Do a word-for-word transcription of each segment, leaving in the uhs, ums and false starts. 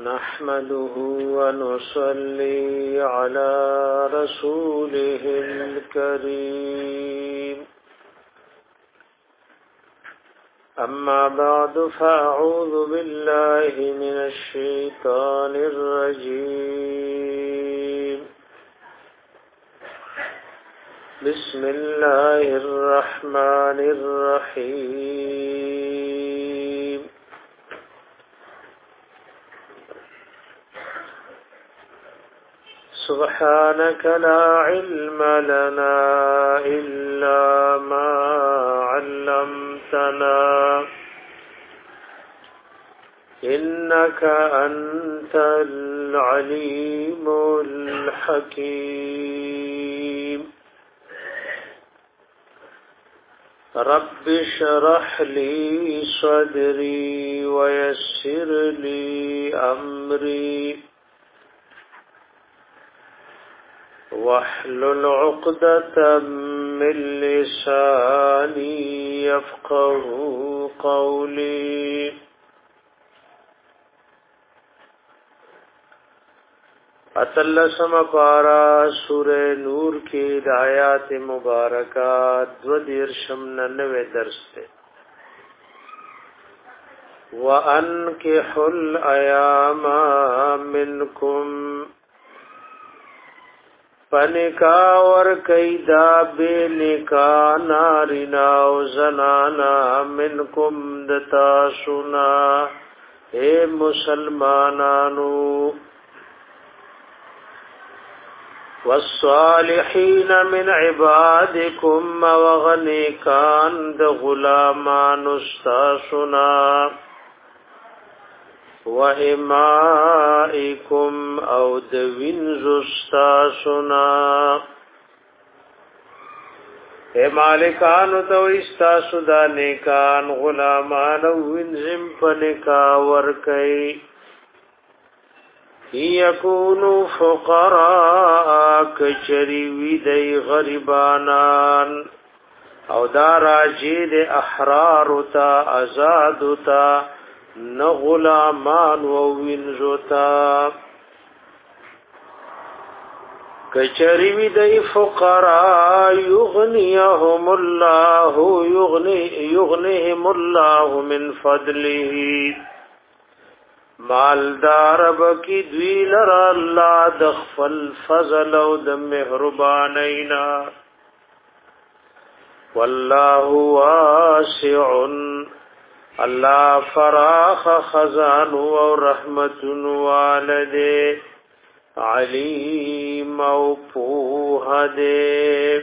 نحمده ونصلي على رسوله الكريم أما بعد فأعوذ بالله من الشيطان الرجيم بسم الله الرحمن الرحيم سبحانك لا علم لنا إلا ما علمتنا إنك أنت العليم الحكيم رب اشرح لي صدري ويسر لي أمري واحلل عقدة من لساني يفقه قولي اتلسم پارا سورہ نور کی آیات مبارکات دو دیرشم ننوے درس تے وَأَنْكِحُوا الْأَيَامَ مِنْكُمْ پنکا ور کیدا بے نکا نارینا و زنانا منکم دتا سنا اے مسلمانانو والصالحین من عبادکم وغنیکان د غلامان استاسنا وَإِمَائِكُمْ أَوْ دَوِنْزُ اسْتَاسُنَا اے مالکانو تو استاسو دا نیکان غلامان وینزم پنکا ورکی یکونو فقراء کچری ویدی غریبانان او دا راجی دی احرارو تا ازادو تا نغلامان و وینزوتا کچریوی دی فقراء یغنیهم اللہ یغنیهم اللہ من فضله مالدار بکی دوی لرا اللہ دخفل فضل و دم محربانینا واللہ واسع اللہ فراخ خزان و رحمت والدے علیم و پوہ دے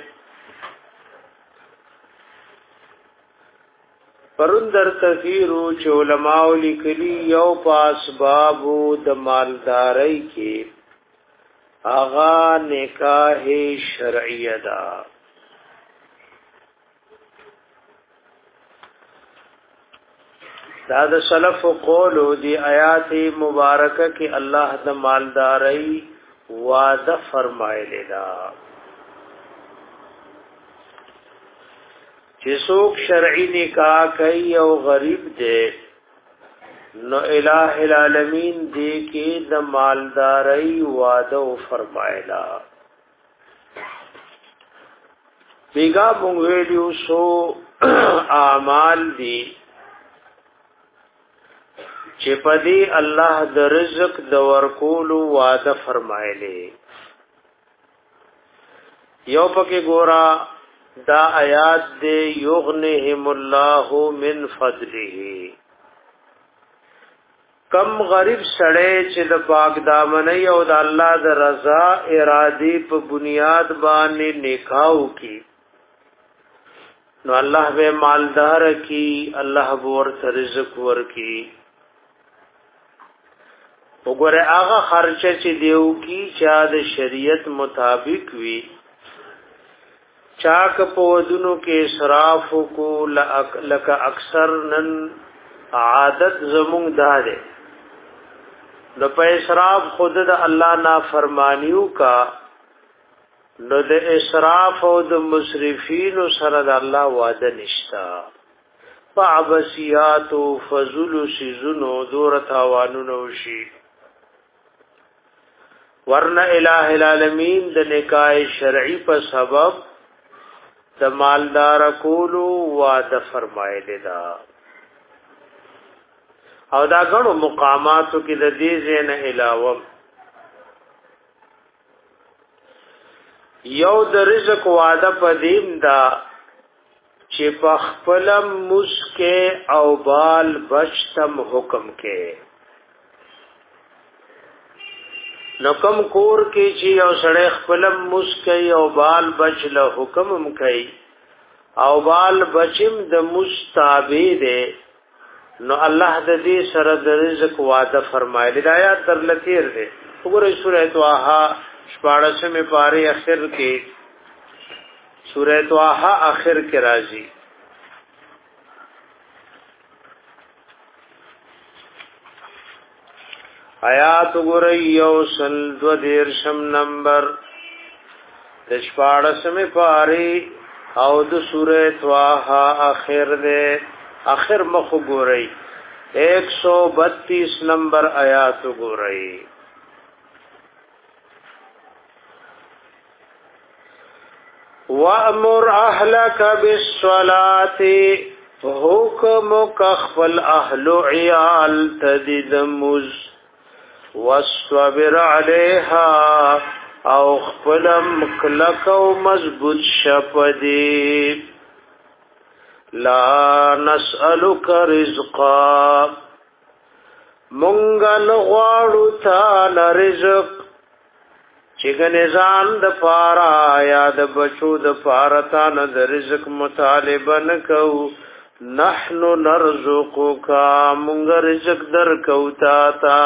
پرندر تفیرو چه علماء لکلی یو پاس بابو د مالداری کی آغا نکاح شرعی دا دا د سلف قولو دی آیات مبارکه کی الله د مالداری وعده فرمایلی دا چې څوک شرعي نکاح کوي او غریب دی نو الٰه العالمین دی کی د مالداری وعده فرمایلا بیگا مونږ ویلو سو اعمال دی چې پدی الله د رزق د ورکولو وعده فرمایلی یو پکې ګورا دا آیات دے یغنهم اللہ من فضله کم غریب سړی چې د پاک دامنۍ او د الله د رضا ارادي په بنیاد باندې نکاح کی نو الله به مالدار کی الله به ورته رزق ورکی وګوره هغه خرچه چې دیو کی چا د شریعت مطابق وی چاک پودونو کې اسراف کو لک اکثر نن عادت زمونږ داده د په اسراف خود د الله نافرمانیو کا نو د اسراف او د مسرفین سره د الله وعده نشتا فعبسیات و فضل سیزنو دور تاوانونو شي ورنه الہ العالمین د نکاح شرعی په سبب د مالدار کولو وعده فرمایلی دا او دا غنو مقاماتو کې د دې زین علاوه یو د رزق وعده پدیم دا چې په خپل مسکه او بال بچتم حکم کې نو کم کور کې چې یو سړی خپل مسکی او بال بچ له حکم هم کوي او بال بچم د مستابع دی نو الله د دې سره د رزق وعده فرمایلی دا آیات در لتیر دی وګورئ سورۃ طه شپاړسمه پاره اخر کې سورۃ طه اخر کې راځي آیات گوری یو سل دو دیرشم نمبر دشپاڑسم پاری او دو سورۃ طه آخر دے آخر مخ گوری ایک سو بتیس نمبر آیات گوری وَأْمُرْ أَهْلَكَ بِالصَّلَاةِ حُکمک اخفل اهل عیال تدید مز واصبر علیها او خپلم کلک او مضبوط شپدی لا نسألک رزقا منگل غواړو تا رزق چګنزان د پارا یا د بچو د پارا تا نه د رزق مطالبه نکو نحنو نرزقک منگ رزق درکو تا تا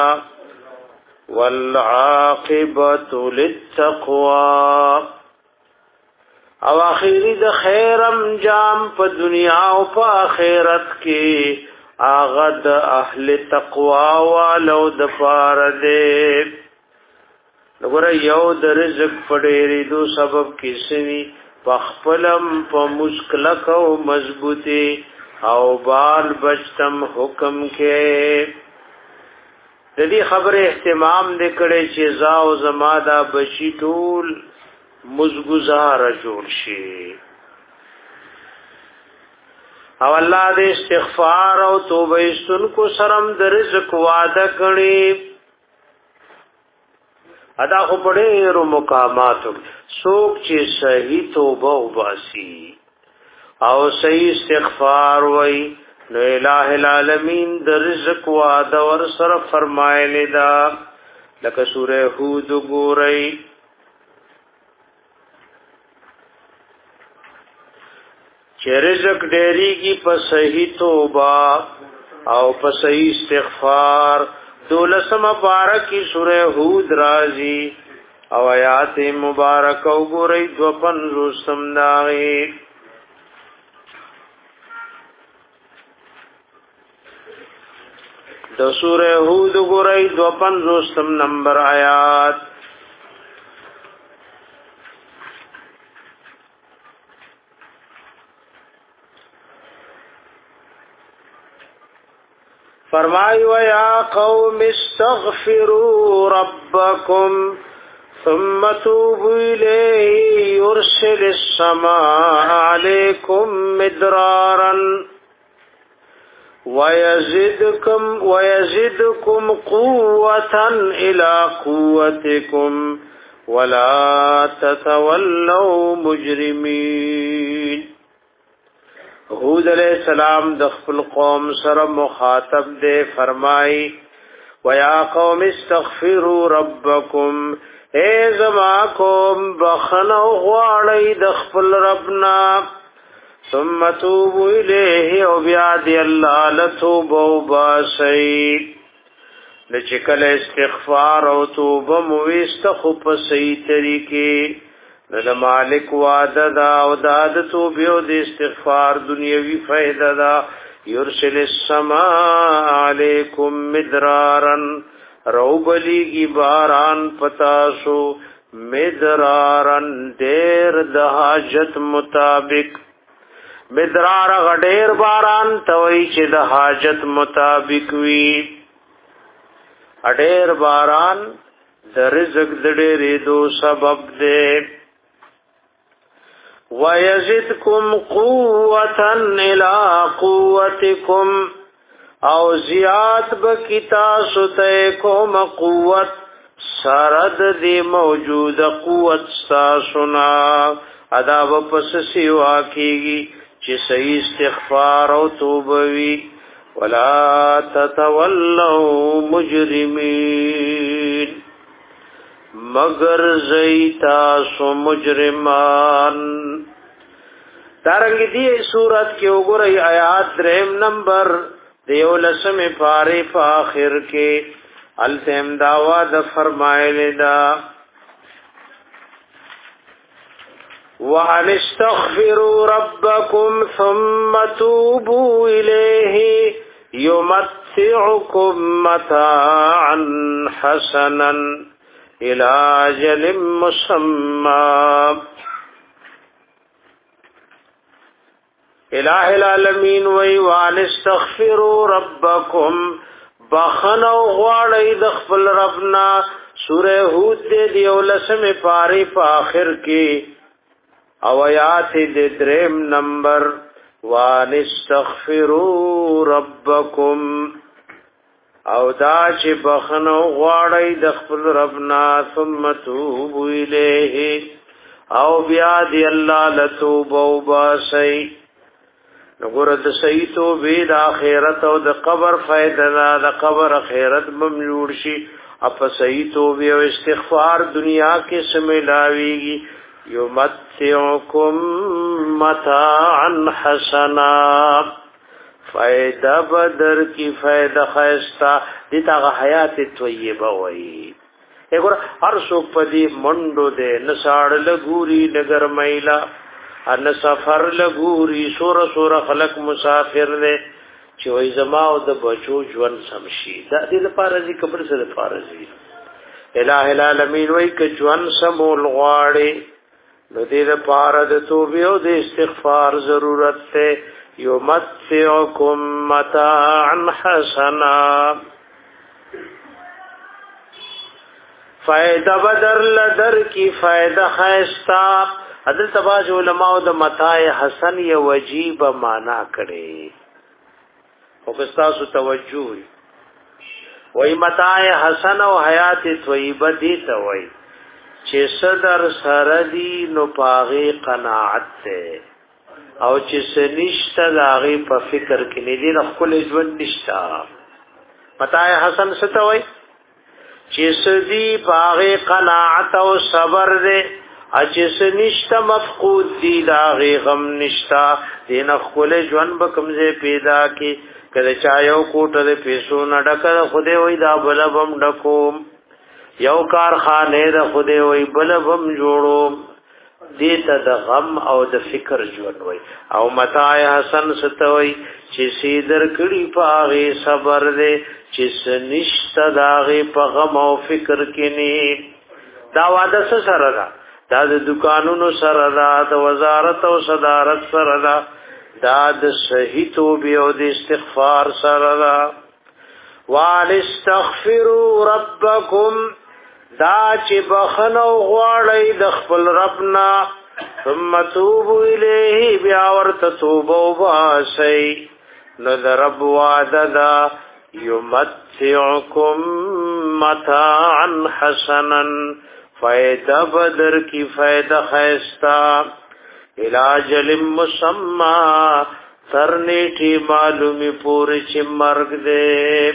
والعاقبت للتقوى او اخیری د خیر انجام په دنیا او په آخرت کې هغه د اهل تقوا والو د پاره دی وګوره یو د رزق پډېری دو سبب کې سوي په خپلم په مشکلک او مضبوطی او بال بچتم حکم کې د دې خبره اهتمام دکړي چې زا او زماده بچی ټول مزګزار جوړ شي او الله دې استغفار او توبه استونکو سرم د رزق وعده کړي ادا خو پړې رو مقامات سوک چې صحیح توبه وباسي او صحیح استغفار وای نو الہ العالمین د رزق وعده ور سره فرمایلی دا لکه سوره هود ګورئ چې رزق ډېریږي په صحیح توبه او په صحیح استغفار دولسمه پاره کې سوره هود راځي او آیات مبارکه وګورئ دو پنځوسم داغي د سوره هود ګورئ دو پنځوسم نمبر آیات فرمای و یا قوم استغفروا ربکم ثم توبوا الیه یرسل السماء علیکم مدرارا ويزدكم ويزدكم قوة إلى قوتكم ولا تتولوا مجرمين هود علیہ السلام د خپل قوم سره مخاطب دے فرمائی ویا قوم استغفروا ربکم اے زما قوم بخنو غواړی د خپل ربنا ثم توبوا الیه او بیا دی الله لتوبه وباسئ لچکل استغفار او توبه مو استخو په صحیح طریقې د مالک وعده دا او د توبه او د استغفار دنیوي فائدہ دا یرسل السماء علیکم مدرارا روبلیگی باران پتاسو مدرارن دیر د حاجت مطابق مدرار غډیر باران توي چې د حاجت مطابق وي اډیر باران د رزق د ډېرېدو سبب دی وَيَزِدْكُمْ قُوَّةً إِلَىٰ قُوَّتِكُمْ او زیاد بکی تاسو ته کوم قوت سرد دی موجود قوت ساسنا ادا وپس سیوا کیږي چې صحیح استغفار او توبه وی ولا تتولوا مجرمین مگر زیتا سو مجرمان دارنګ دی سورت کې وګورئ آیات دریم نمبر دیو لسم پاری پا آخر کے التیم دعواد فرمائے دا وَأَنِ اسْتَغْفِرُوا رَبَّكُمْ ثُمَّ تُوبُوا إِلَيْهِ يُمَتِّعُكُمْ مَتَاعًا حَسَنًا إِلَى أَجَلٍ مُّسَمًّى الہ العالمین وی وان استغفروا ربکم بخنو غواړی د خپل ربنا سورہ ہود دے دیولسم پاری په آخر کې او آیات دې دریم نمبر وان استغفروا ربکم او دا چې بخنو غواړی د خپل ربنا ثم توبوا الیه او بیا دی الله لتوبه وباسئ نګور د صحیح توبې د آخرت او د قبر فائدہ د قبر آخرت ممنوع شي اپ صحیح توبې او استغفار دنیا کې سملاويږي یمتعکم متاعا حسنا فائدہ بدر کی فائدہ خیستا دیتا حیات طیبه وای وګور هر څوک په دې منډو دې نساړ لګوري نګر مایلا ان سفر لګوري سور سور خلق مسافر دې چې وای زما او د بچو ژوند سمشي دا دې لپاره دې قبر سره فارزي الہ العالمین وای ک ژوند سمول غواړي نو دې لپاره د توبې او د استغفار ضرورت ته یمتعکم متاعا حسنا فائدہ بدر لدر کی فائدہ خیستا حضرت باج علماء د متاع حسن ی وجیب معنا کړي او کستاسو توجه وای متاع حسن او حیات طیبه دي ته وای چې صدر سردی نو پاغي قناعت ته او چې سنشت لاغي په فکر کې نه دي خپل ژوند نشتا متاع حسن څه ته وای چې سدي پاغي قناعت او صبر دې اچس نشتا مفقود دی داغی غم نشتا دین خول جوان بکمزے پیدا کی کده چایو کوٹا دے پیسو نڈکا دا خودے وی دا بلبم ڈکوم یو کارخانے دا خودے وی بلبم جوڑوم دیتا دا غم او دا فکر جوان وی او متاع حسن ستوی چی سیدر کڑی پاغی صبر دے چیس نشتا داغی پا غم او فکر کنی دا وعدہ سسر دا دا د دکانونو سره دا د وزارت او صدارت سره دا دا د صحیح توبې او د استغفار سره دا وان استغفروا ربکم دا چې بخنو غواړی د خپل ربنا ثم توبوا الیه بیا ورته توبه وباسئ نو د رب وعده دا یمتعکم متاعا حسنا فائدہ بدر کی فائدہ خیستا علاجل مسمى ترنیٹی معلومی پوری چی مرگ دے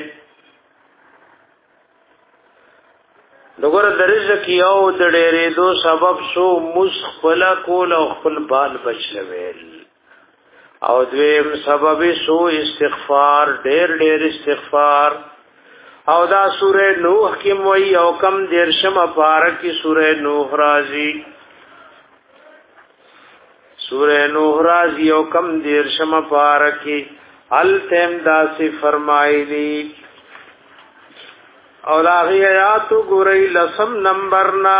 نگر درزق یو دڑیری دو سبب سو مسخلا کول او خپل بال بچ لویل او دویم سبب سو استغفار ډیر ډیر استغفار او دا سورہ نوح کی موئی او کم دیرشم پارک کی سورہ نوح رازی سورہ نوح رازی او کم دیرشم پارک کی التیم داسی فرمائی دی او لاغی آیاتو گرئی لسم نمبرنا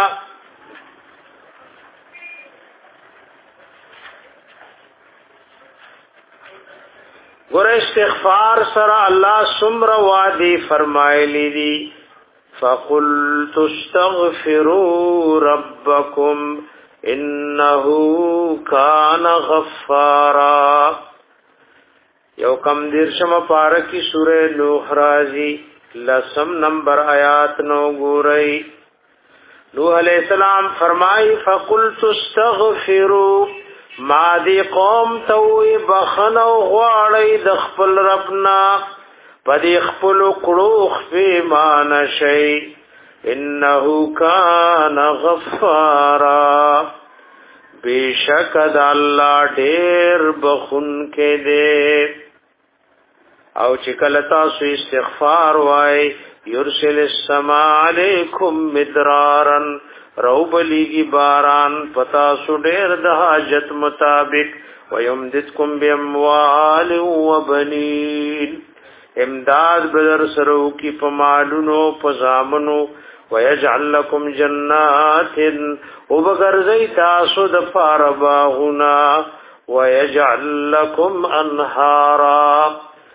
ور استغفار سره الله سمر وادي فرمایلی دي فقلت استغفروا ربكم انه كان غفارا. یو کم دیرشم پارکی سورہ نوح رازی لسم نمبر آیات نو گورئی. نوح علیہ السلام فرمائی فقلت استغفروا ما دی قوم توی بخنو غواړی د خپل ربنا پدی خپل قلوخ پیمان شی انه کان غفارا بیشک د الله ډیر بخون کې دے. او چې کله تاسو استغفار وای یرسل السماء علیکم مدرارا روبلیگی باران پتا سو ډیر د حاجت مطابق ويمددکم باموال وبنین امداد بدر سرو کی پمالونو پزامنو ويجعل لكم جنات وبغرزی تاسو د پار باغنا ويجعل لكم انهارا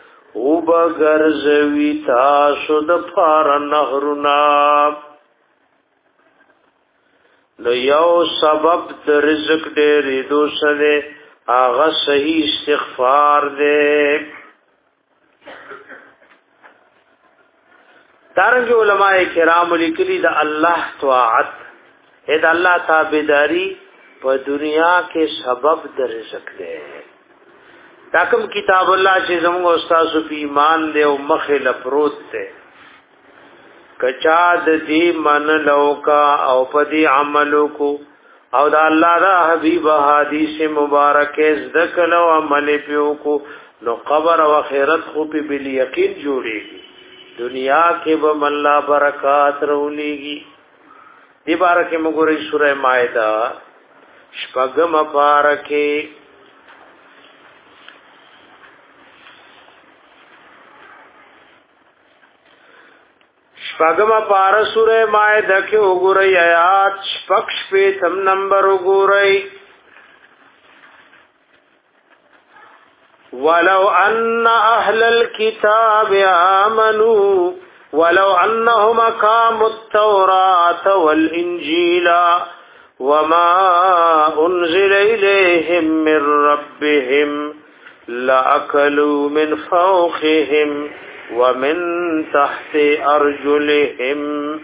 وبغرزوی تاسو د پار نهرنا. نو یو سبب د رزق ډېرې دوسره هغه صحیح استغفار دی. دارنګ علماء کرام لیکلي د الله طاعت اې د الله تابعداري په دنیا کې سبب د رزق دی. دا کوم کتاب الله چې زموږ استاد په ایمان دی او مخه لپروت دی کچا د دې من لوکا او پدی عملو کو او دا الله دا حبیب حدیث مبارک ذکر او عمل پیو کو نو قبر او آخرت خو په بل یقین جوړيږي. دنیا کې به ملا برکات رولېږي. دې بارکه موږ سورہ مائده شپږم بارکه شپږم پارا سورہ مائده کې وګورئ آیات شپږ شپږم نمبر وګورئ. ولو ان اهل الكتاب امنوا ولو انهم اقاموا التوراة والانجيل وما انزل اليهم من ربهم لاكلوا من فوقهم ومن تحت ارجلهم.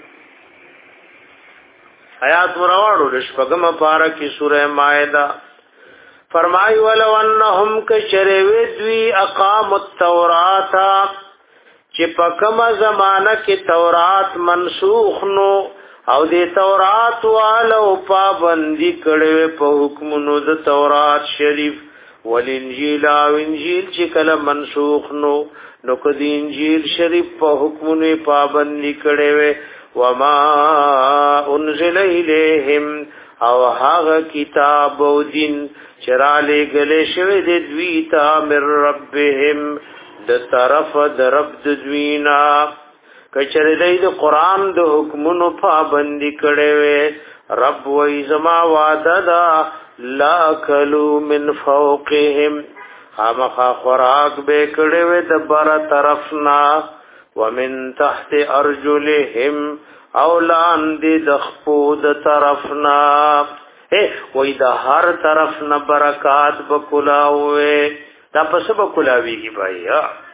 آیات مرواړو د شپږم پارا کې سورہ مائده فرمای ولو انهم کشروی دوی اقام التوراۃ چې په کومه زمانہ کې تورات منسوخ نو او د تورات والو پابندي کړي په حکمونو د تورات شریف ولانجیل او انجیل چې کله منسوخ نو نو کدی انجیل شریف په حکمونو پابندي کړي وي. وما انزل الیہم او هغه کتاب او دین چراله گله شوی د دوی تا مر ربهم د طرف د رب د دوینا کچره د قرآن د حکمونو پابندي کړي وي رب وای زما وعده دا لا کلو من فوقهم خامخا خوراک بے کڑے وے دبارا طرفنا ومن تحت ارجلهم اولان دی دخپود طرفنا اے وی دا ہر طرفنا برکات بکلاوے دا پس بکلاوی کی بھائی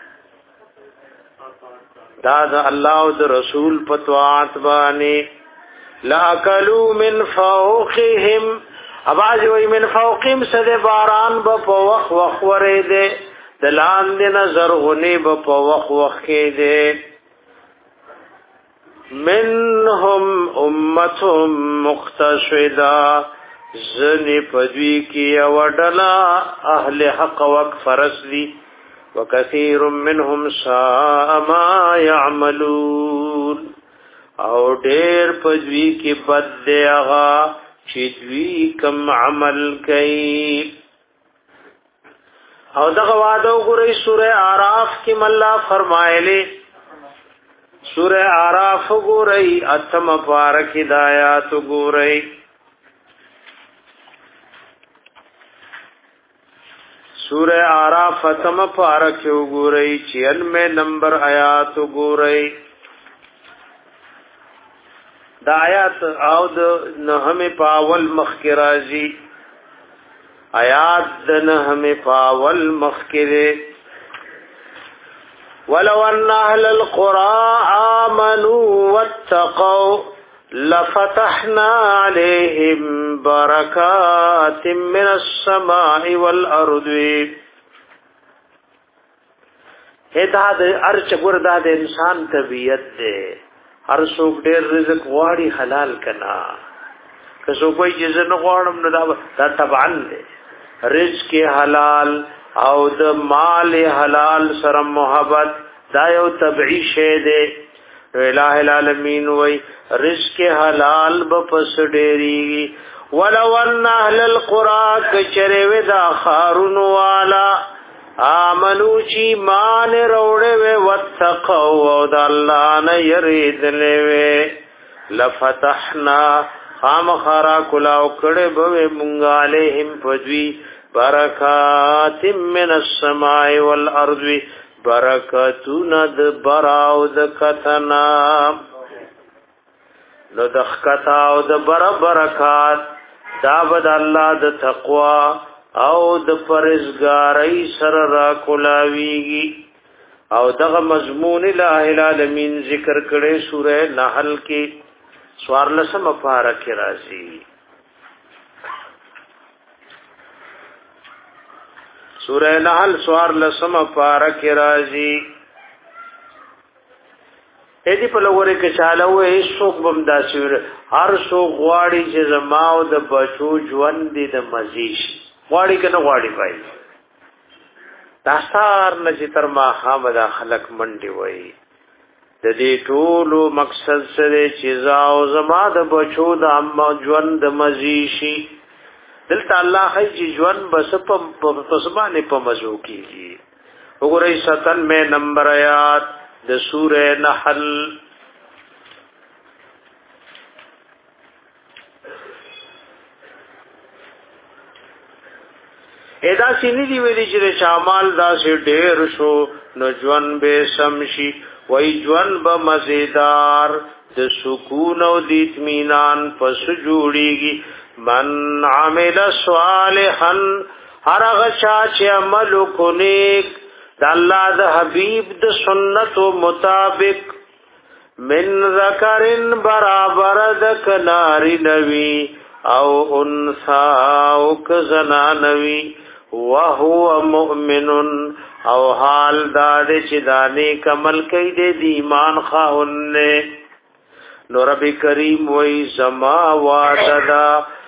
دا دا اللہ و دا رسول پتوات بانی لاکلو من فوقهم اباز وی من فوقیم سد باران با پا وخ وخ وری دے دلان دی نظر غنی با پا وخ وخ کی دے. منهم امتهم مقتصدا زنی پدوی کی وڈلا اہل حق وک فرس دی وکثیر منهم ساء ما یعملون او دیر پدوی کی بد دے اغا چیدوی کم عمل کئی. او دغه وعده وګورئ سورہ اعراف کې مله فرمایلی سورہ اعراف وګورئ اتم پارک ہدایات وګورئ سورہ اعراف اتم پارک وګورئ چھیانوے نمبر آیات وګورئ دا آیات او د نهم پاول مخکرازی آیات د نهم پاول مخکره ولو ان اهل القرى آمنوا واتقوا لفتحنا عليهم بركات من السماء والارض. هدا د ارچ ګور د انسان طبیعت ده، هر څوک ډېر رزق غواړي حلال کنا، که څوک وایي چې زه نه غواړم نو دا دا تبعن ده. رزق حلال او د مال حلال سره محبت دا یو طبيعي شی ده. الہ العالمین وای رزق حلال بپس ډېری. ولو ان اهل القرى کچره ودا خارون والا آمنو چی مان روڑے وے واتقوا او دا اللہ نا یریدلے وے لفتحنا خام خارا کلاو کڑے بوے منگا علیہم فجوی برکات من السماع والارض برکتون د براو د کتنا نو دخکتاو د بر برکات دا بد اللہ د تقوی او د پرزګاری سره را کولاویږي. او دغه مضمون الہ العالمین ذکر کړي سورہ نحل کې سوار لسم پارک راځي. سورہ نحل سوار لسم پارک راځي. اې دې په لوري کې چاله وې څوک بم داسور هر څوک غواړي چې زماو د بچو ژوند دې د مزيش غواړي کنه غواړي پای داستار نه چې تر ما خامدا خلق منډي وای د دې ټولو مقصد سره چې زاو زما د بچو د اما ژوند د مزيشي دلته الله هي چې ژوند بس په پسمانه په مزو کیږي. وګورئ ستن مې نمبر آیات د سورہ نحل. ادا سینی دی ویلی چې شامال دا سي ډېر شو نو ژوند به سمشي وای ژوند به مزیدار د سکون او د اطمینان پس جوړیږي. من عمل صالحا هر هغه چې عمل کوي د الله د حبیب د سنت مطابق من ذکرن برابر د کناری نوی او انثى او کزنا نوی وهو مؤمن او حال داد چې دانه کمل کوي د ایمان خاونه. نو رب کریم وای سما وعدا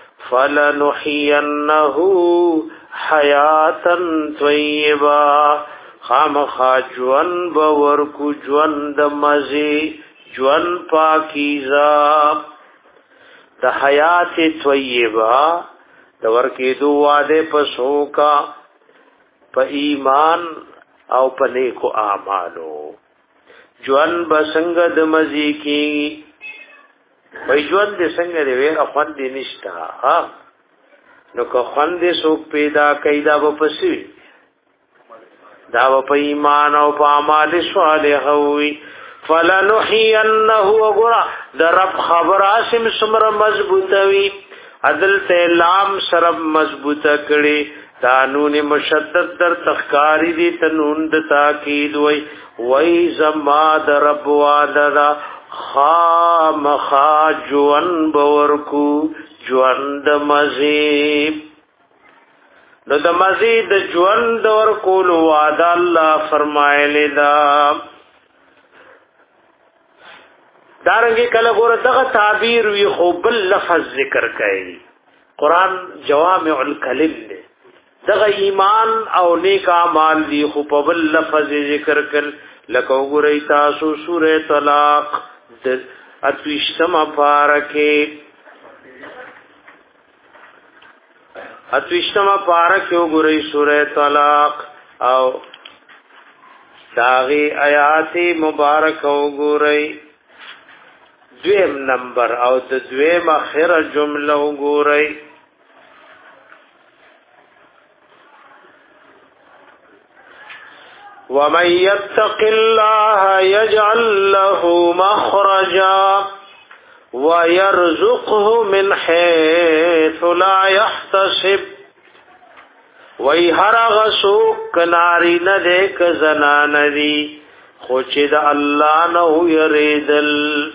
فلنحینه حیاتا طیبا خامخا جوان باور کو جوان د مزي جوان پاکیزا د حیات طیبا د ورکې دو واده په سوکا په ایمان او په نیکو اعمالو جوان بسنګ د مزي کی وای جوان د څنګه دی ویره خوان دي نشتا ها نو که خوان دي سوک پیدا کیدا و پسوی دا و په ایمان او په اعمال صالح وي. فلنحینه وغرا د رب خبر اسم سمره مضبوطوي عدل ته لام سرب مضبوطه کړي قانون مشدد در تخکاری دی تنون د تاکید وای وای زما د رب وعده خام خاجوان باورکو ژوند مزید نو د مزید ژوند ورکول وعده الله فرمایلی دا. دارنګه کله ګوره دغه تعبیر وی خو بل لفظ ذکر کوي. قران جوامع الکلم دی دغه ایمان او نیک اعمال دی خو په بل لفظ ذکر کړ. لکه وګورئ تاسو سوره طلاق د اتوشتمه پارکه اتوشتمه پارکه وګورئ سوره طلاق او داغي آیات مبارک وګورئ دویم نمبر او د دویم اخره جمله وګورئ. ومن يتق الله يجعل له مخرجا ويرزقه من حيث لا يحتسب وی هر غسوک کناری نده کزنان دی خوچد اللہ نو یریدل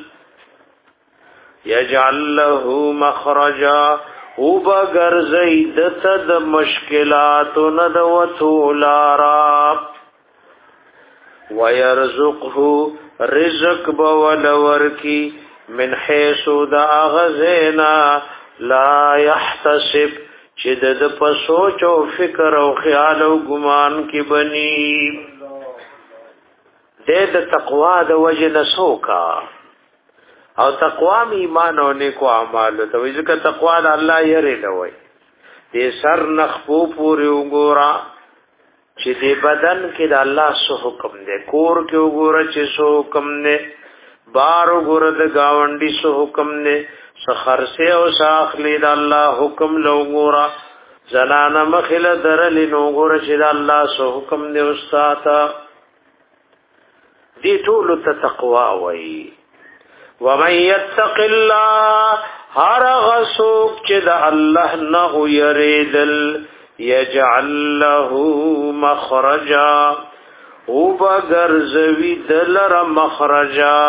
یجعل له مخرجا او بگرزی دتد مشکلات ندوتو لارا ویرزقه رزق بولور کی من حیثو دا غزینا لا يحتسب چې د په سوچ او فکر او خیال او ګمان کې بني د د تقوا د وجه نسوکا او تقوا می ایمان او نیکو اعمال ته وي ځکه تقوا د الله یری لوي دې سر نخپو پورې وګورا چې دې بدن کې د الله سو حکم دی کور کې وګورا چې سو حکم دی بار وګورا د گاونډي سو حکم دی سخر سے او ساخلی دا الله حکم لو ګورا زنانا مخل درلی نو ګورا چې دا الله سو حکم دی استاد دی ټول ته تقوا وای ومن يتق الله هر غسوک چې دا الله نه یریدل یجعل له مخرجا او بغرزوی دلر مخرجا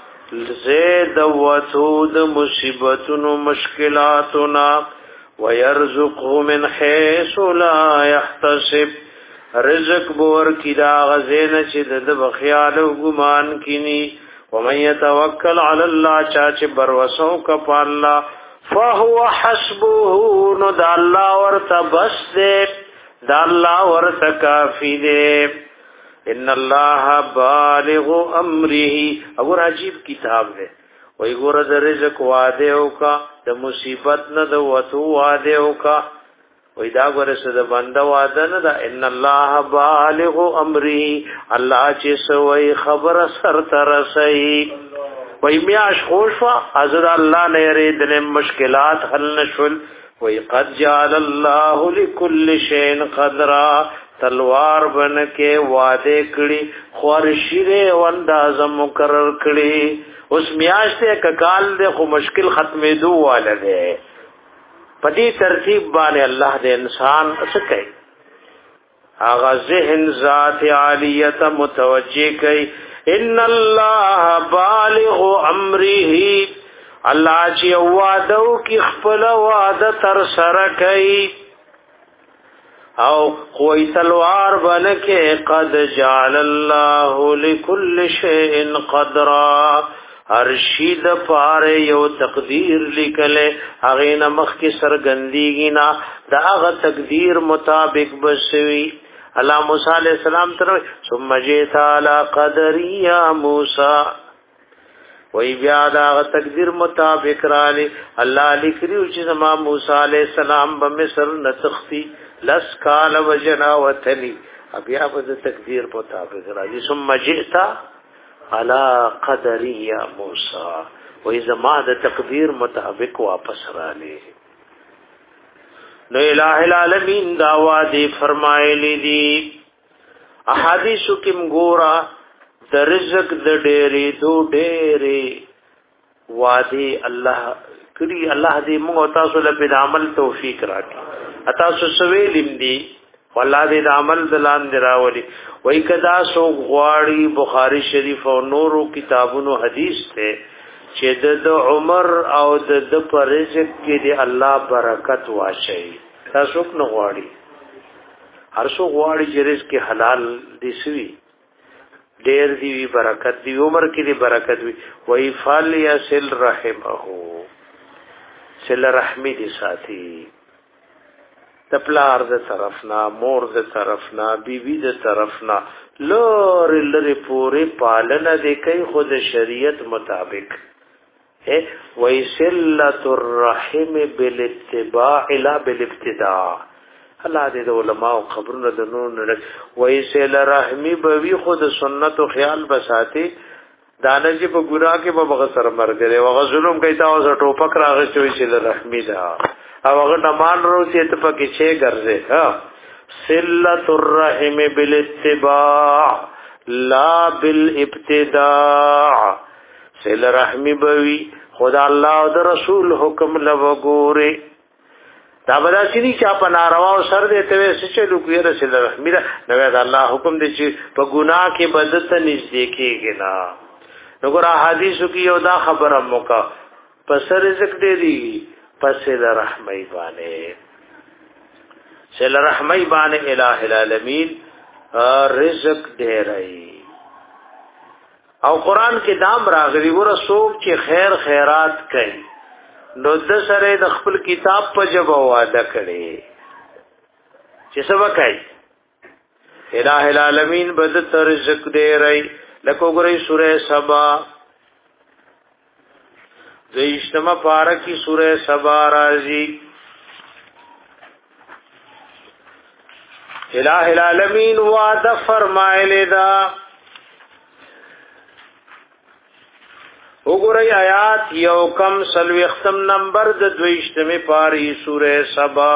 زید وتود مصیبتونو مشکلاتنا ويرزقه من حيث لا يحتسب رزق بور کی دا غزین چې د بخیال او ګمان کینی ومن يتوکل علی الله چا چې بروسو ک په الله فهو حسبه نو د الله ورته بس دې د الله ورته کافی دې ان الله بالغ امره اور عجیب کتاب ہے وای ګور د رزق واده او کا د مصیبت نه د وته واده او کا وای دا ګور سره د بنده واده نه دا ان الله بالغ امره الله چې سوې خبر سر تر سي وای میاش خوشوا حضرت الله نه یری د مشکلات حل نشول وای قد جعل الله لكل شيء قدرا تلوار بن کې وعده کړي خورشیره و انداز مقرر کړي اوس میاشته ککال دې خو مشکل ختمې دوه والده پدې ترتیب باندې الله دې انسان څه کوي هغه ذهن ذات عالیت متوجه کوي ان الله بالغ امره الله چې وعده کې خپل وعده تر سره کوي او کوئی تلوار بنکه قد جعل الله لكل شيء قدرا هر شی د پاره یو تقدیر لیکله هغه نمخ کی سرګندیږي نا دا هغه تقدیر مطابق بسوي الله موسی علیہ السلام تر ثم جئت على قدر یا موسی وی بیا دا تقدیر مطابق را لی الله لیکریو چې زما موسی علیہ السلام په مصر نتختی لس کال وجنا وتلی بیا په تقدیر مطابق راځي ثم جئت على قدر یا موسی وې زما د تقدیر مطابق واپس را لې نو الہ العالمین دا وادي فرمایلی دي احادیثو کې مګورا د رزق د ډېرې دو ډېرې وادي الله کړي الله دې موږ تاسو له عمل توفیق راکړي اتاسو سویلم دی والله دې عمل دلان دراولي وای کدا سو غواړي بخاری شریف او نورو کتابونو حدیث ته چې د عمر او د پر رزق کې دی الله برکت واچي تاسو نو غواړي هر څو غواړي چې رزق حلال دي سوي ډېر دی برکت دی عمر کې دی برکت وي وای فال یسل رحمه سل رحمی دی ساتي تپلار د طرفنا مور د طرفنا بیبي د طرفنا لور لری پوری پالنه د کوي خود شریعت مطابق ہے ویسلۃ الرحم بالاتباع لا بالابتداء الله دې علماء خبرونه د نور ویسل رحمی بوي خود سنت او خیال بساتي دانه چې په ګورا کې په بغسر مرګره او ظلم کوي تاسو ټوپک راغشوي چې رحمی دا او هغه نمان رو چې ته پکې چې ګرځي ها صلۃ الرحم بالاتباع لا بالابتداع صل رحم بوي خدا الله او د رسول حکم لوګوره دا بدا چې چا په ناروا او سر دې ته څه چلو کوي رسول الله میرا نو دا الله حکم دې چې په ګناه کې بدت نږدې کېږي نه نو ګور حدیثو کې یو دا خبره موکا پس رزق دې دی پس له رحمای باندې سل رحمای باندې الٰه العالمین رزق دې رہی او قران کې دام راغلی ګور څوک چې خیر خیرات کوي نو د سره د خپل کتاب په جواب وعده کړي چې سبا کوي الٰه العالمین بد تر رزق دې رہی لکه وګورئ سوره سبا د اجتماع پارکی سوره سبا راځي الٰه العالمین وعده فرمایلی دا وګورئ آیات یو کم سلوی ختم نمبر د دویشتمه پاری سوره سبا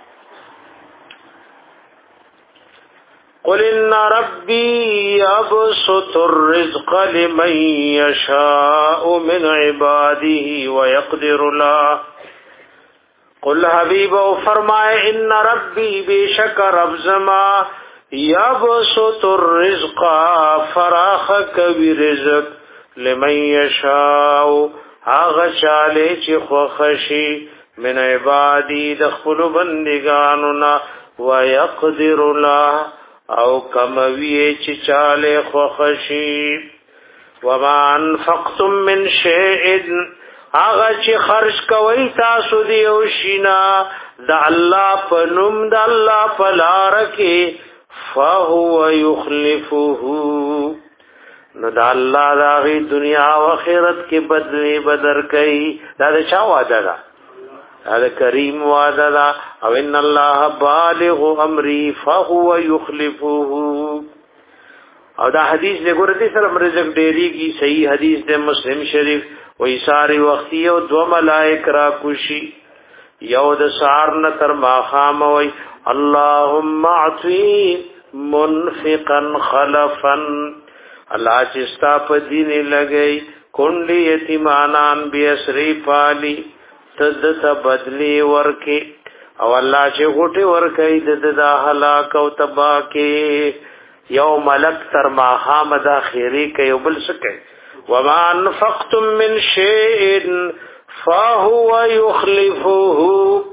قل ان ربي يبسط الرزق لمن يشاء من عباده ويقدر له قل حبیب او فرمائے ان ربی بیشک رب زما یبسط الرزق فراخ کبی رزق لمن یشاء آغا چاله چی خوخشی من عبادی دخل بندگاننا ویقدر له او کموی چی چاله خوخشی وما انفقتم من شیئن آغا چی خرج کوي تاسو دی او شینا د الله پنوم د الله پلارکه فهو يخلفه نو دا الله دا غي دنیا او آخرت کې بدلی بدر کوي دا د چا وعده ده دا کریم وعده ده او ان الله بالغ امري فهو يخلفه او دا حدیث له ګورتي سره رزق ډېری کی صحیح حدیث د مسلم شریف وې ساری وختي او دو ملائک را کوشي یو د سار نه تر ماخام وې اللهم اعطي منفقا خلفا الله چې ستا په دین لګي کونډي یتیمانان به اسری پالي تد ته بدلی ورکي او الله چې غټي ورکي د د هلاک او تبا کې یو ملک تر ما حمد اخیری کوي بل سکه وما انفقتم من شيء فهو يخلفه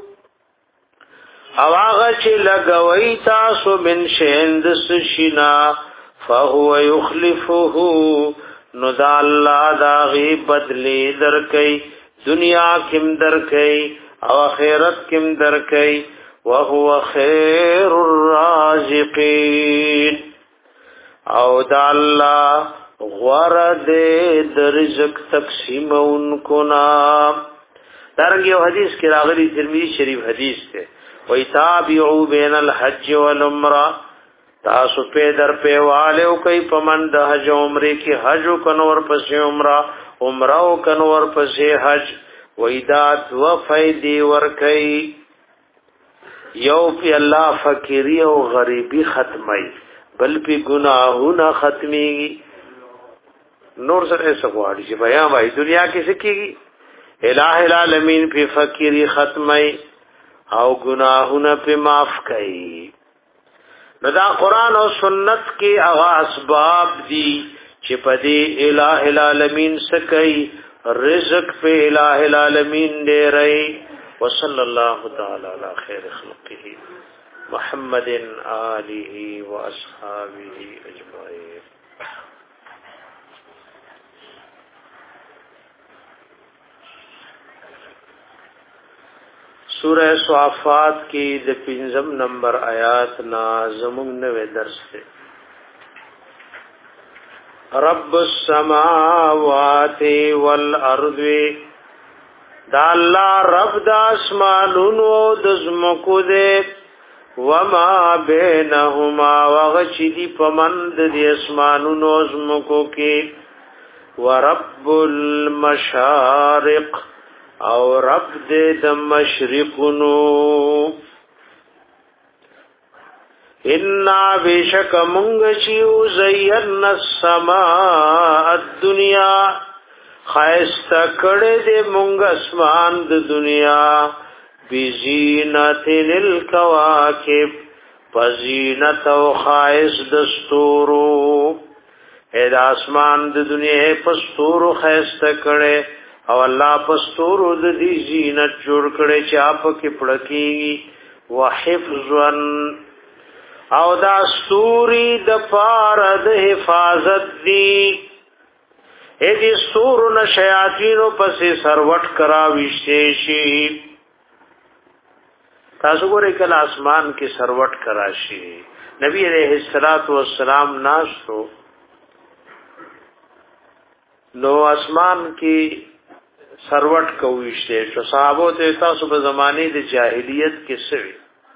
او هغه چې لګوي تاسو من شيء د سشنا فهو يخلفه نو دا الله دا غي بدلی درکې دنیا کم درکې او آخرت کم درکې وهو خير الرازقين او دا الله غرد د رزق تقسیمونکو نا دارنګ یو حدیث کې راغلی ترمذی شریف حدیث ته وای تابعوا بین الحج والعمره تاسو په در په والو کوي پمن د حج عمره کې حج کنور پسې عمره عمره او کنور پسې حج وېدات و فائدې ور کوي یو په الله فقيري او غريبي ختمي بل په ګناهونه ختمي نور سره څه غواړي چې بیا وای دنیا کې څه کیږي الٰه العالمین په فقيري ختمي او ګناهونه په معاف کوي نو دا قرآن او سنت کې هغه اسباب دي چې په دې الٰه العالمین سکي رزق په الٰه العالمین دې رہی وصلی الله تعالی علی خیر خلقه محمد آله واصحابه اجمعین سورہ صافات کی د پنځم نمبر آیات نا زمون نوې درس ته رب السماوات والارض دا الله رب د اسمانونو د زمکو دې وما بينهما وغشدي پمند د اسمانونو زمکو کې ورب المشارق او رب دې د مشرقونو ان بشک مونږ چې زینا السماء الدنيا خایسته کړه دې مونږ اسمان د دنیا بزینت للکواکب فزینت او خایس دستورو اې د اسمان د دنیا پستورو خایسته کړه او الله پستورو د دې زینت جوړ کړي چې اپ کې پړکی وحفظا او دا ستوري د پار د حفاظت دی اې دې ستورو نه شیاطینو پسې سروټ کرا وشیشي تاسو ګورئ کله اسمان کې سروټ کرا شي نبی عليه الصلاه والسلام ناشو نو اسمان کې سروټ کويشته شو صحابو ته تاسو په زمانه د جاهلیت کې سوي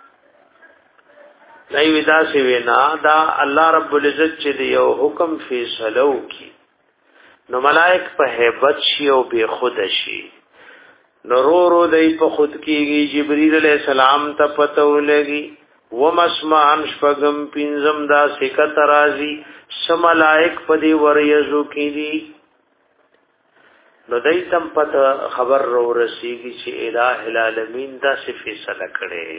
دای ودا سی وینا دا الله رب العزت چې یو حکم فیصلو کی نو ملائک په hebat شي او به خود شي نو رو رو دای په خود کېږي جبرئیل علیہ السلام ته پته ولګي و مسمان شپغم پینزم دا سکت راضی سم ملائک په دی وریزو کېږي نو دای تم پته خبر رو رسیږي چې الٰه العالمین دا څه فیصله کړي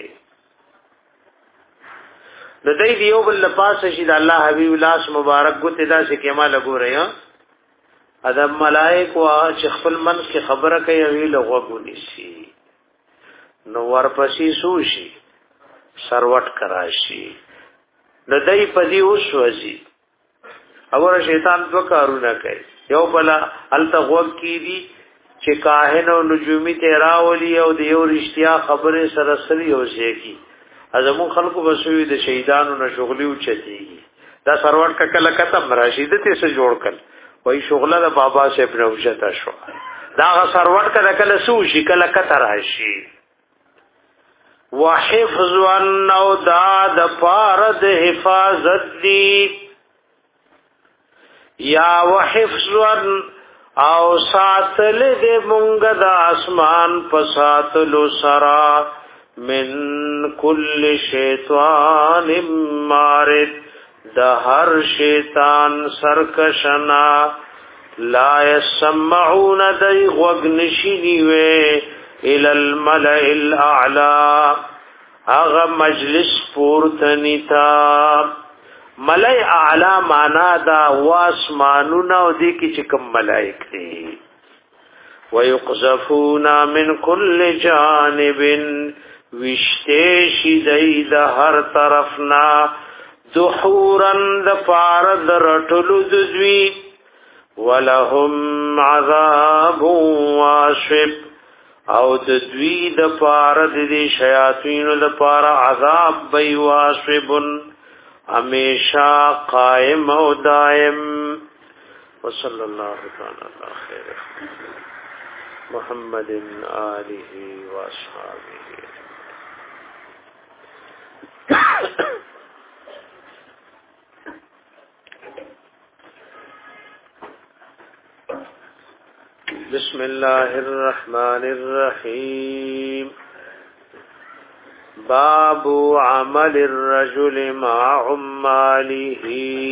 نو دای دیو بل پاس شي د الله حبیب الله مبارک ګوت دا څه کما لګو رہے ادم ملائک وا چې خپل من کې خبره کوي وی لغوګونی شي نو ورپسې سوشي سروټ کراشي نو دای پدی وسوځي اور شیطان دو کارونه کوي یو بلا التغوب کی دي چې کاهن او نجومی ته راولي او د یو رښتیا خبره سره سری اوسې کی ازمو خلکو بسوي د شهیدانو نه شغلي او چتيږي دا سروټ کله کتم راشد ته څه جوړ کړ وای شغله د بابا سے پروژه شو دا سروټ کله کله سو شي کله کته راشي وحفظ او دا د فارد حفاظت دی یا وحفظ او ساتل دې مونږ د اسمان په ساتلو سرا من کل شیطان مارد د هر شیطان سرکشنا لا يسمعون دای غوغنشینی وی ال الملأ الاعلى اغه مجلس پورتنیتا ملأ اعلى معنا دا واسمانونه او دي کی چکم ملائک دي ويقذفون من كل جانب وشتیش دید هر طرفنا دحورن د پارد رټلو دزوی ولهم عذاب واشب او د دوی د پارد دی شیاطین د پار عذاب بی واشبن ہمیشہ قائم او دائم وصلی اللہ تعالی علی خیر محمد آلہ و اصحابہ بسم اللہ الرحمن الرحیم باب عمل الرجل مع عماله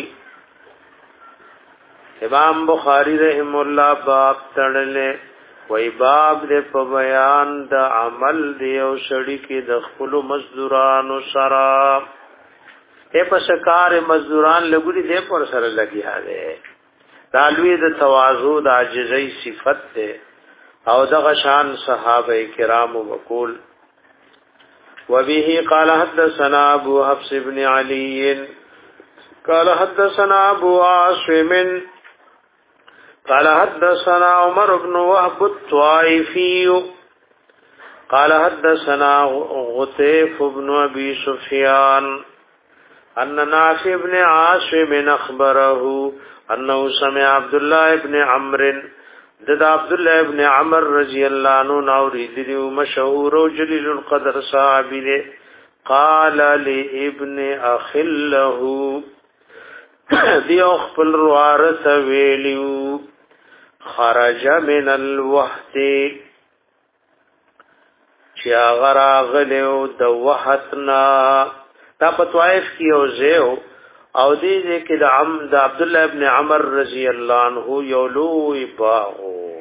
امام بخاری رحم اللہ باب تړلې وای باب دې په بیان د عمل دی او شړی کې د خپل مزدورانو سره په پسکار مزدوران لګوري دې پر سره لګیا دی دالوی د تواضع د عاجزی صفت ده او د غشان صحابه کرام وکول وبه قال حدثنا ابو حفص بن علي قال حدثنا ابو عاصم قال حدثنا عمر بن وهب الطائفي قال حدثنا غطيف بن ابي سفيان ان نافع بن عاصم اخبره انه سمع عبد الله ابن عمرو دد عبد الله ابن عمر رضی الله عنه اوریدلی مشهور او جلیل القدر صحابی نے قال لابن اخ له دیو خپل وارث ویلیو خرج من الوحد چا غراغلو د وحدنا تا پتوائف کیو زیو او دې کې د عم د عبد الله ابن عمر رضی الله عنه یولو باغو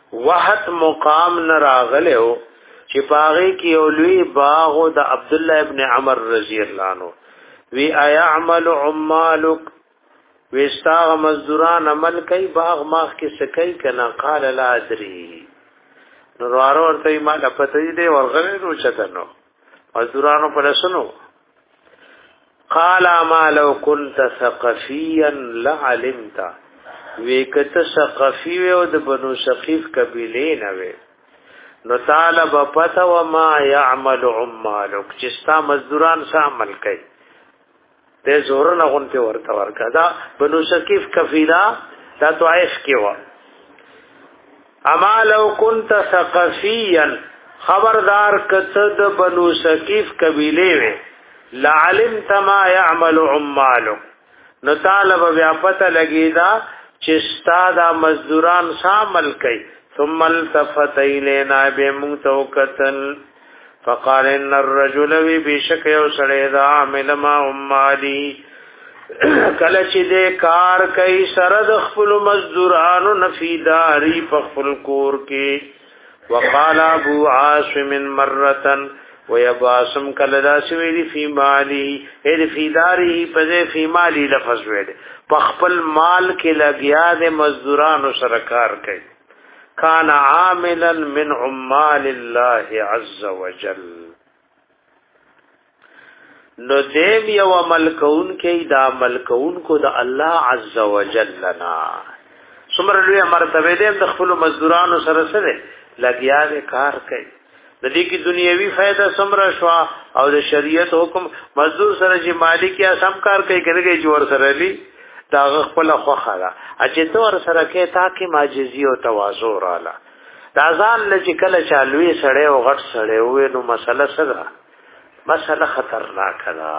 وحت مقام نراغلو چې پاغي کې اولوی باغ د عبد الله ابن عمر رضی الله عنه وی ايعمل عمالک وستاغ مزدوران عمل کوي باغ ماخ کې سکی کنا قال لا ادري نو ورو ورته ما لپته دې ورغله نو چتنو مزدورانو په لسنو قال ما لو كنت ثقفيا لعلمت وکت ثقفي او د بنو ثقيف قبيله نه وي نو طالب پتا و ما يعمل عمالک چستا مزدوران سا عمل کوي ته زور نه غونته ورته ورکا دا بنو ثقيف قبيله دا طائف کې و اما لو كنت ثقفيا خبردار کته د بنو ثقيف قبيله وي لعلمت ما يعمل عمالک نو طالب بیا پتا لګیدا چستا دا مزدوران سا عمل کوي ثم التفت إلينا بمتوكتن فقال إن الرجل بشك يوسړی دا عامل ما عمالي کله چې دې کار کوي سره د خپل مزدورانو نفیداری په خپل کور کې وقال ابو عاصم مرة ويباسم کله دا سویلی فی مالی اې فیداری په فی مالی لفظ ویل په خپل مال کې لګیا د مزدورانو سره کار کوي کان عاملا من عمال الله عز وجل نو دیم یو عمل کون کې دا عمل کون کو د الله عز وجل لنا څومره لوی مرتبه دې د خپل مزدورانو سره سره لګیا دې کار کوي د دې کې دنیوي فائدہ څومره شو او د شریعت حکم مزدور سره چې مالک یا سم کار کوي کنه جوړ سره لی دا خپل خوخه ده چې تور سره کې تاکي معجزي او تواضع رااله دا ځان لږ کله چالوي سړی او غټ سړی وې نو مسله سره مسله خطرناک ده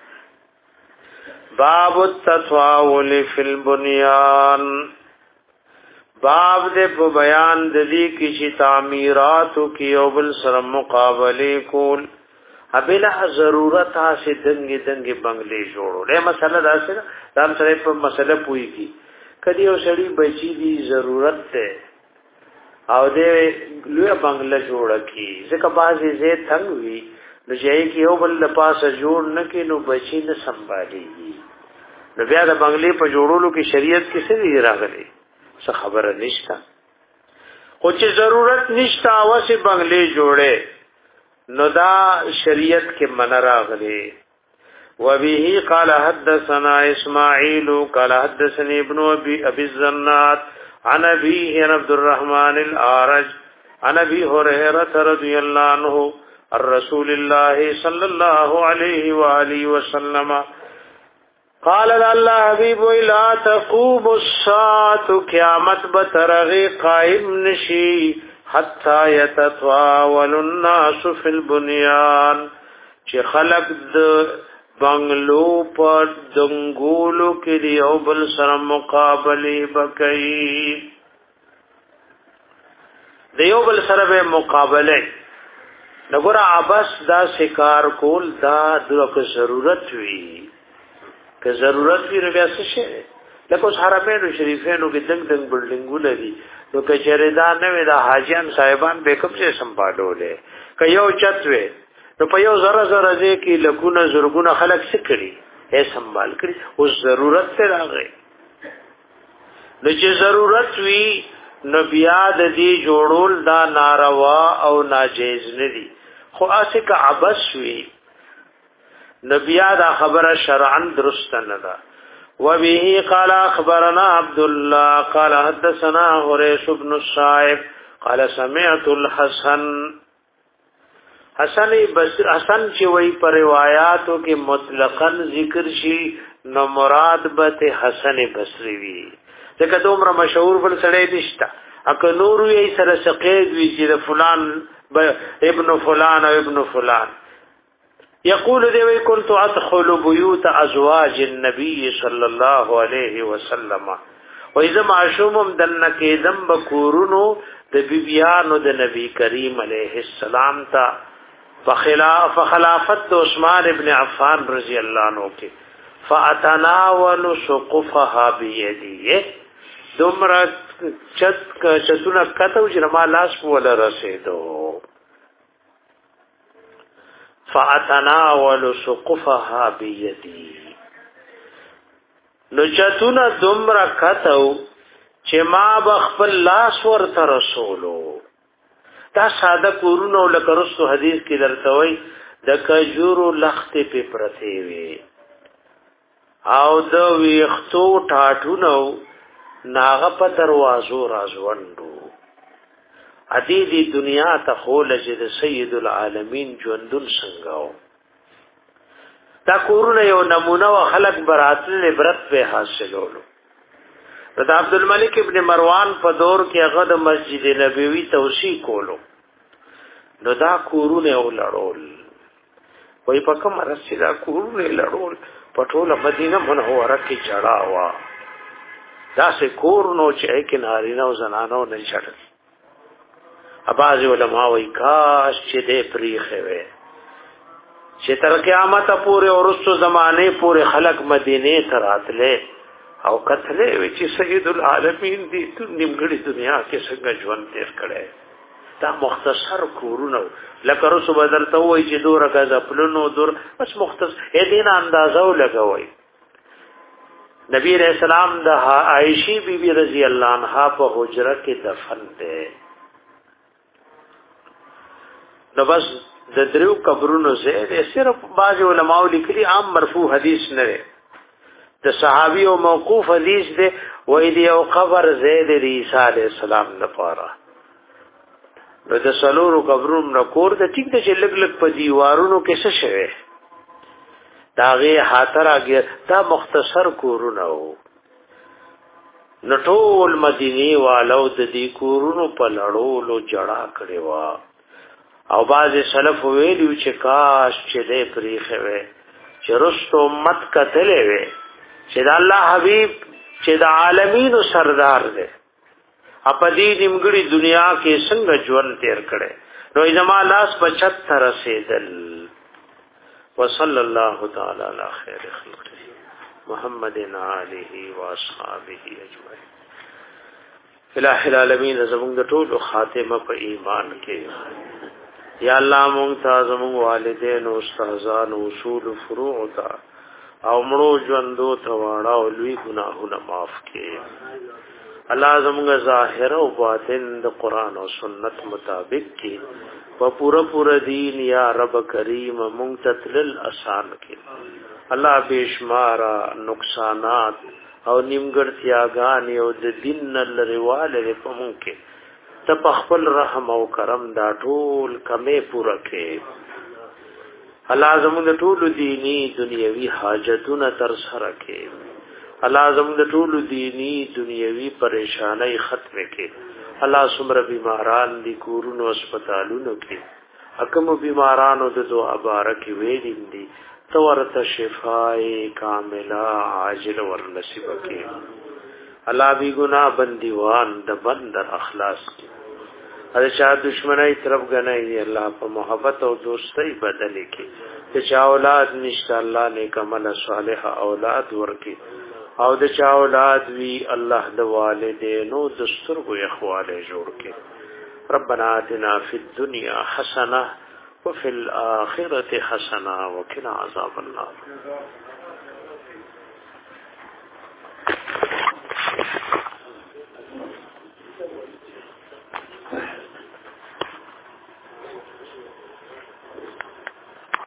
باب التطاول فی البنیان باب دې په بیان د دې کې چې تعمیرات او کې او بل سره مقابله کول ابله ضرورت هسه دنګي دنګي بنگلې جوړو له مسله دا سره دا سره په مسله پويږي کدی یو سړی بچی دی ضرورت ته او دې لوی بنگله جوړ کی ځکه بازي زه څنګه وی نو چې کې یو بل پاسه جوړ نه کینو بچی نه سنبالي نو بیا د بنگلې په جوړولو کې شریعت کې څه دی راغلي څه خبره نشته خو چې ضرورت نشته اوسه بنگلې جوړه نو دا شریعت کې من راغلي وبه قال حدثنا اسماعيل قال حدثني ابن ابي ابي الزناد عن ابي عبد الرحمن الأعرج عن ابي هريره رضي الله عنه الرسول الله صلى الله عليه واله وسلم قال الله حبيب لا تقوم الساعه قیامت بترغي قائم نشي حتى يتطاول الناس في البنيان چې خلق د بنگلو پر دنګولو کې دی او بل سره مقابله وکړي دیو بل سره به مقابله نګور ابس دا شکار کول دا دغه ضرورت وی که ضرورت وی نو بیا څه شي لکه اوس حرمینو شریفینو کې دنګ دنګ بلډینګونه دي نو که چیرې دا نه وي دا حاجیان صاحبان به کوم څه سمبالولې که یو چت وي نو په یو زره زره دې کې لګونه زرګونه خلک څه کړي یې سنبال کړي اوس ضرورت ته راغی نو چې ضرورت وي نو بیا د دې جوړول دا ناروا او ناجیز نه دي خو اسه که عبس وي نو بیا دا خبره شرعاً درست نه ده وبه قال اخبرنا عبد الله قال حدثنا هريش بن الصائب قال سمعت الحسن حسن بصری حسن چې وی پر روایتو کې مطلقاً ذکر شي نو مراد به حسن بصری وی ځکه دومره مشهور بل سړی نشته اګه نور یې سره سقید وی چې فلان ابن فلان او ابن فلان يقول ذي كنت ادخل بيوت ازواج النبي صلى الله عليه وسلم واذا معشوم دنکه دم بکورونو د بیبیانو د نبی کریم علیه السلام تا فخلاف خلافت عثمان ابن عفان رضی الله عنه کې فاتناول سقفها بيديه دومره چت چتونه کتو چې ما لاس ولا رسیدو فاتناول سقفها بيدي نو چتونه دومره کتو چې ما بخپل لاس ورته رسولو. دا ساده کورونو لکه رسو حدیث کې درته وای د کجورو لخت په پرته وي او د ویختو ټاټونو ناغه په دروازو رازوندو ادي دي دنیا ته خول چې د سید العالمین ژوندون څنګه دا کورونه یو نمونه او خلق براتل عبرت په حاصلولو. د عبد الملک ابن مروان په دور کې هغه د مسجد نبوي توسیع کولو نو دا کورونه ولړول وای په کوم رسې دا کورونه لړول په ټوله مدینه منوره کې جړا وا دا سه کور نو چې کې نارینه او زنانو نه چړل. اباظ علماء وای کاش چې دې پریخه وي چې تر قیامت پورې ورستو زمانه پورې خلق مدینه ته راتله او کتلې وی چې سید العالمین دې نیمګړي دنیا کې څنګه ژوند تیر کړي. دا مختصر کورونه لکه رسو بدلته وای چې دور غزا پلونو دور بس مختصر اې دین اندازو لګوي. نبی رسول سلام د عائشہ بی بی رضی الله عنها په حجره کې دفن ده. نو بس د دریو قبرونو زه صرف باج علماء لیکلي عام مرفوع حدیث نه ده د صحابي او موقوف حدیث ده و اذ یو قبر زید عیسی علیہ السلام لپاره نو د سلورو قبرونو نکور د ټیک د لګ لګ په دیوارونو کې څه شوه داغه حاتراګه دا مختصر کورونه وو نټول مدینه والو د دې کورونو په لړولو جړه کړي وا او باز سلف ویلو چې کاش چې دې پریخه وي چې رستو مت کتلې وي چې د الله حبيب چې د عالمین سردار دی اپدی نیمګړي دنیا کې څنګه ژوند تیر کړي نو زما لاس پچھتر رسیدل. وصلی الله تعالی علی خیر خلقه محمد آله و اصحابہ اجمعین. الہ العالمین زموږ د ټول خاتمه په ایمان کې یا الله مونږ ته زموږ والدین او استادان او اصول فروع تا او مړو ژوندو ته واړه او لوی ګناهونه معاف کړي. الله زموږ ظاهر او باطن د قران او سنت مطابق کړي په پورا پورا دین یا رب کریم مونږ ته تل آسان کړي. الله بشمار نقصانات او نیمګړتیاګان او د دین لريواله په مونږ کې ته په خپل رحم او کرم دا ټول کمې پوره کړي. الله زموږ ټول دینی دنیوي حاجتونه تر سره کړي. الله زموږ ټول دینی دنیوي پریشانای ختم کړي. الله سمره بیماران دي کورونو هسپتالونو کې حکم بیمارانو د دعا بارک ویلین دي تو ورته شفای کامله عاجل ور نصیب کړي. الله بی گناہ بندیوان د بندر اخلاص کی اده چا دشمنی طرف غنای الله په محبت او دوستۍ بدل کی چې چا اولاد نشته الله نیک عمل صالح اولاد ورکی او د چا اولاد وی الله د والدینو دستورو اخواله جوړ کی. ربنا آتنا فی الدنیا حسنه وفي الاخره حسنه وقنا عذاب النار.